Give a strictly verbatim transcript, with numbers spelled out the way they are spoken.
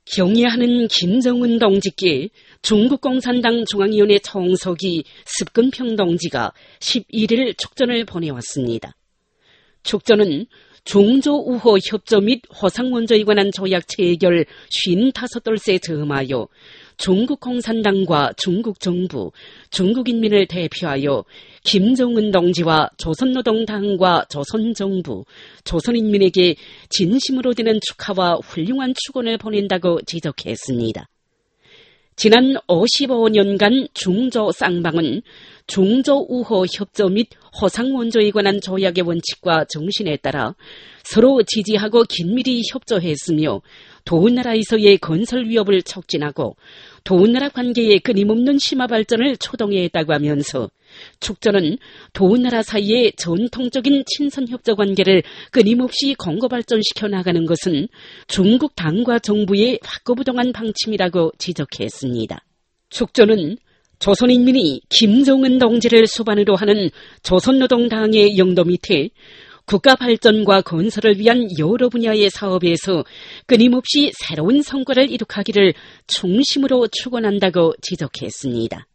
경의하는 김정은 동지께 중국 공산당 중앙위원회 총서기 습근평 동지가 십일 일 촉전을 보내왔습니다. 촉전은 중조우호 협조 및 허상원조에 관한 조약 체결 오십오 돌째 즈음하여 중국 공산당과 중국 정부, 중국 인민을 대표하여 김정은 동지와 조선노동당과 조선정부, 조선인민에게 진심으로 되는 축하와 훌륭한 축원을 보낸다고 지적했습니다. 지난 오십오 년간 중조 쌍방은 중조우호 협조 및 허상원조에 관한 조약의 원칙과 정신에 따라 서로 지지하고 긴밀히 협조했으며 도나라에서의 건설 위협을 촉진하고 도나라 관계의 끊임없는 심화 발전을 초동했다고 하면서 촉전은 도나라 사이의 전통적인 친선협조 관계를 끊임없이 공고 발전시켜 나가는 것은 중국 당과 정부의 확고부동한 방침이라고 지적했습니다. 촉전은 조선인민이 김정은 동지를 수반으로 하는 조선노동당의 영도 밑에 국가 발전과 건설을 위한 여러 분야의 사업에서 끊임없이 새로운 성과를 이룩하기를 중심으로 축원한다고 지적했습니다.